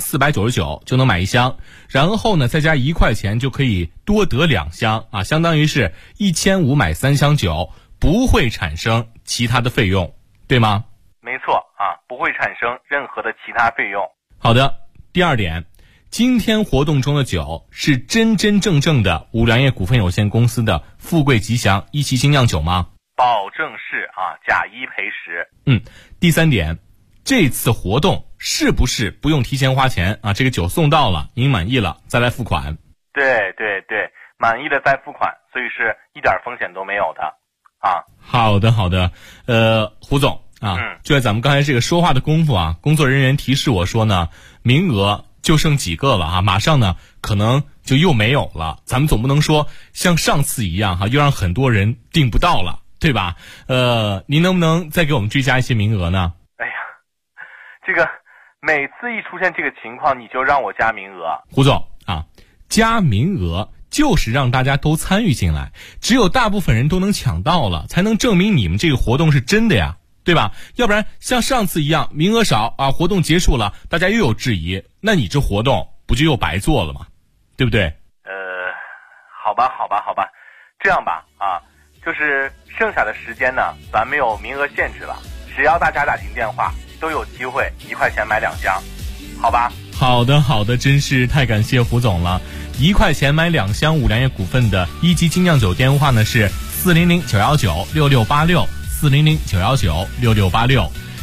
1499就能买1箱，然后呢再加1块钱就可以多得2箱啊，相当于是1500买3箱酒，不会产生其他的费用，对吗？ 没错啊，不会产生任何的其他费用。 好的，第二点，今天活动中的酒是真真正正的五粮液股份有限公司的富贵吉祥一期精酿酒吗？ 保证是啊，假一赔10。 第三点，这次活动是不是不用提前花钱啊？这个酒送到了，您满意了再来付款。 对，满意了再付款，所以是一点风险都没有的啊。 好的，胡总啊，就在咱们刚才这个说话的功夫啊，工作人员提示我说呢，名额就剩几个了啊，马上呢可能就又没有了。咱们总不能说像上次一样哈，又让很多人订不到了，对吧？您能不能再给我们追加一些名额呢？ 哎呀，这个每次一出现这个情况，你就让我加名额。 胡总啊，加名额就是让大家都参与进来，只有大部分人都能抢到了，才能证明你们这个活动是真的呀，对吧？要不然像上次一样名额少啊，活动结束了大家又有质疑，那你这活动不就又白做了吗？对不对？ 好吧，这样吧啊，就是剩下的时间呢，咱没有名额限制了，只要大家打进电话都有机会1块钱买2箱，好吧？ 好的，真是太感谢胡总了。1块钱买2箱五粮液股份的一级精酿酒电话呢是400-919-6686，400-919-6686。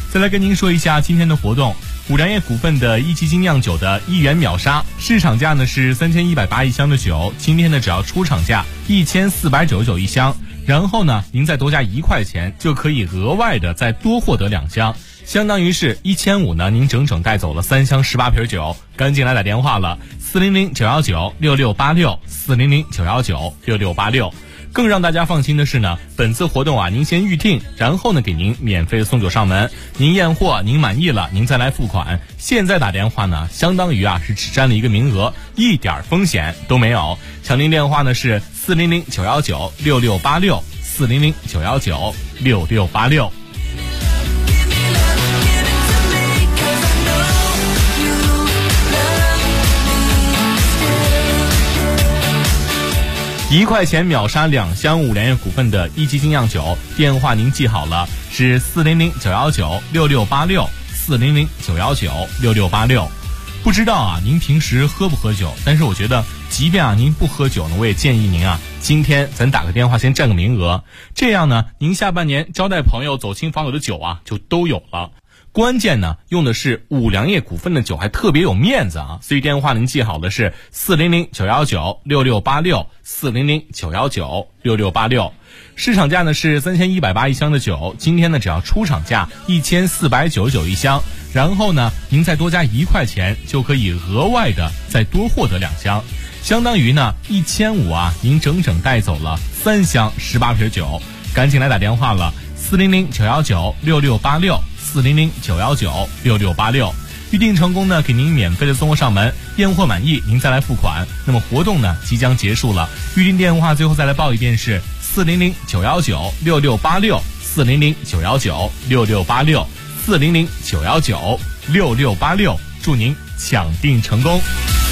再来跟您说一下今天的活动，五粮液股份的一级精酿酒的1元秒杀，市场价呢是3180一箱的酒，今天呢只要出厂价1499一箱，然后呢您再多加1块钱就可以额外的再多获得2箱，相当于是1500呢，您整整带走了3箱18瓶酒，赶紧来打电话了，400-919-6686，400-919-6686。更让大家放心的是呢，本次活动啊，您先预定，然后呢给您免费的送酒上门，您验货您满意了，您再来付款。现在打电话呢，相当于啊是只占了一个名额，一点风险都没有。抢您电话呢是400-919-6686，400-919-6686。1块钱秒杀2箱五粮液股份的一级精酿酒，电话您记好了，是400-919-6686，400-919-6686。不知道啊，您平时喝不喝酒？但是我觉得，即便啊您不喝酒呢，我也建议您啊，今天咱打个电话先占个名额，这样呢，您下半年招待朋友、走亲访友的酒啊，就都有了。关键呢，用的是五粮液股份的酒，还特别有面子啊！所以电话您记好的是400-919-6686，400-919-6686。市场价呢是3180一箱的酒，今天呢只要出厂价1499一箱，然后呢您再多加1块钱就可以额外的再多获得2箱，相当于呢1500啊，您整整带走了3箱18瓶酒，赶紧来打电话了，400-919-6686，400-919-6686。预定成功呢，给您免费的送货上门，验货满意您再来付款。那么活动呢即将结束了，预定电话最后再来报一遍是400-919-6686，400-919-6686，400-919-6686，祝您抢订成功。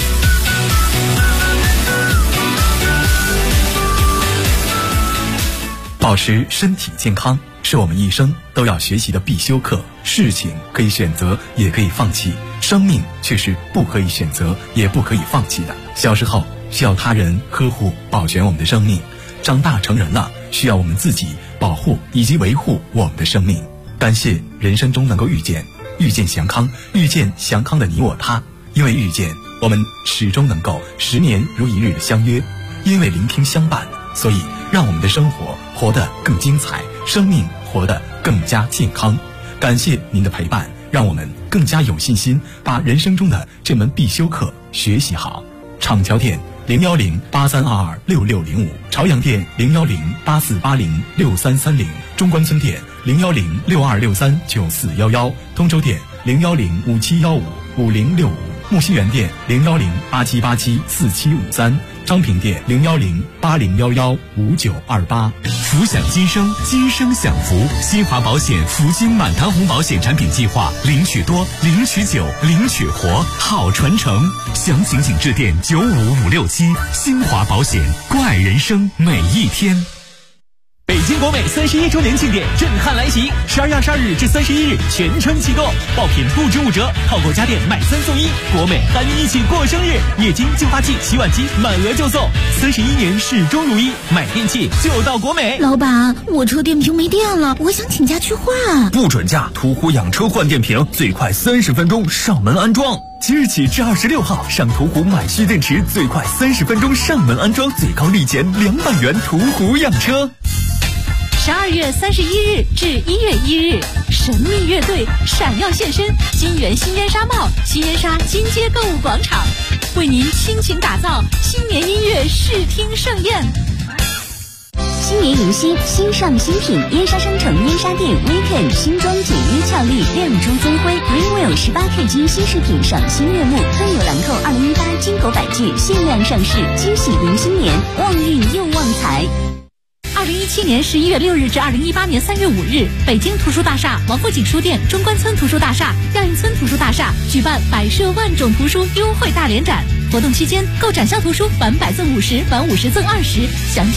保持身体健康是我们一生都要学习的必修课。事情可以选择，也可以放弃，生命却是不可以选择，也不可以放弃的。小时候需要他人呵护保全我们的生命，长大成人了需要我们自己保护以及维护我们的生命。感谢人生中能够遇见祥康，遇见祥康的你我他。因为遇见，我们始终能够10年如一日的相约；因为聆听相伴，所以让我们的生活活得更精彩，生命活得更加健康。感谢您的陪伴，让我们更加有信心把人生中的这门必修课学习好。厂桥店010-8322-6605，朝阳店010-8480-6330，中关村店010-6263-9411，通州店010-5715-5065，木樨园店010-8787-4753，昌平店010-8011-5928。 福享今生，今生享福。新华保险福金满堂红保险产品计划，领取多，领取久，领取活，好传承。详情请致电95567。新华保险，关爱人生每一天。 北京国美31周年庆典震撼来袭，12月22日至31日全程启动，爆品不止5折，套购家电买3送1，国美喊你一起过生日，液晶净化器、洗碗机满额就送，31年始终如一，买电器就到国美。 老板，我车电瓶没电了，我想请假去换。 不准假，途虎养车换电瓶，最快30分钟上门安装。即日起至26号，上途虎买蓄电池，最快30分钟上门安装，最高立减200元。途虎养车。 12月31日至1月1日，神秘乐队闪耀现身金源新烟沙帽新烟沙金街购物广场，为您倾情打造新年音乐视听盛宴。 新年迎新，新上新品，烟沙商城烟沙店 Weekend 新装简约俏丽，亮珠增辉 Greenwell 18K 金新饰品赏心悦目，特有兰蔻2018金狗百具限量上市，惊喜迎新年，旺运又旺财。 2017年11月6日至2018年3月5日，北京图书大厦、王府井书店、中关村图书大厦、亚运村图书大厦举办百设万种图书优惠大联展，活动期间购展销图书返100赠50，返50赠20，详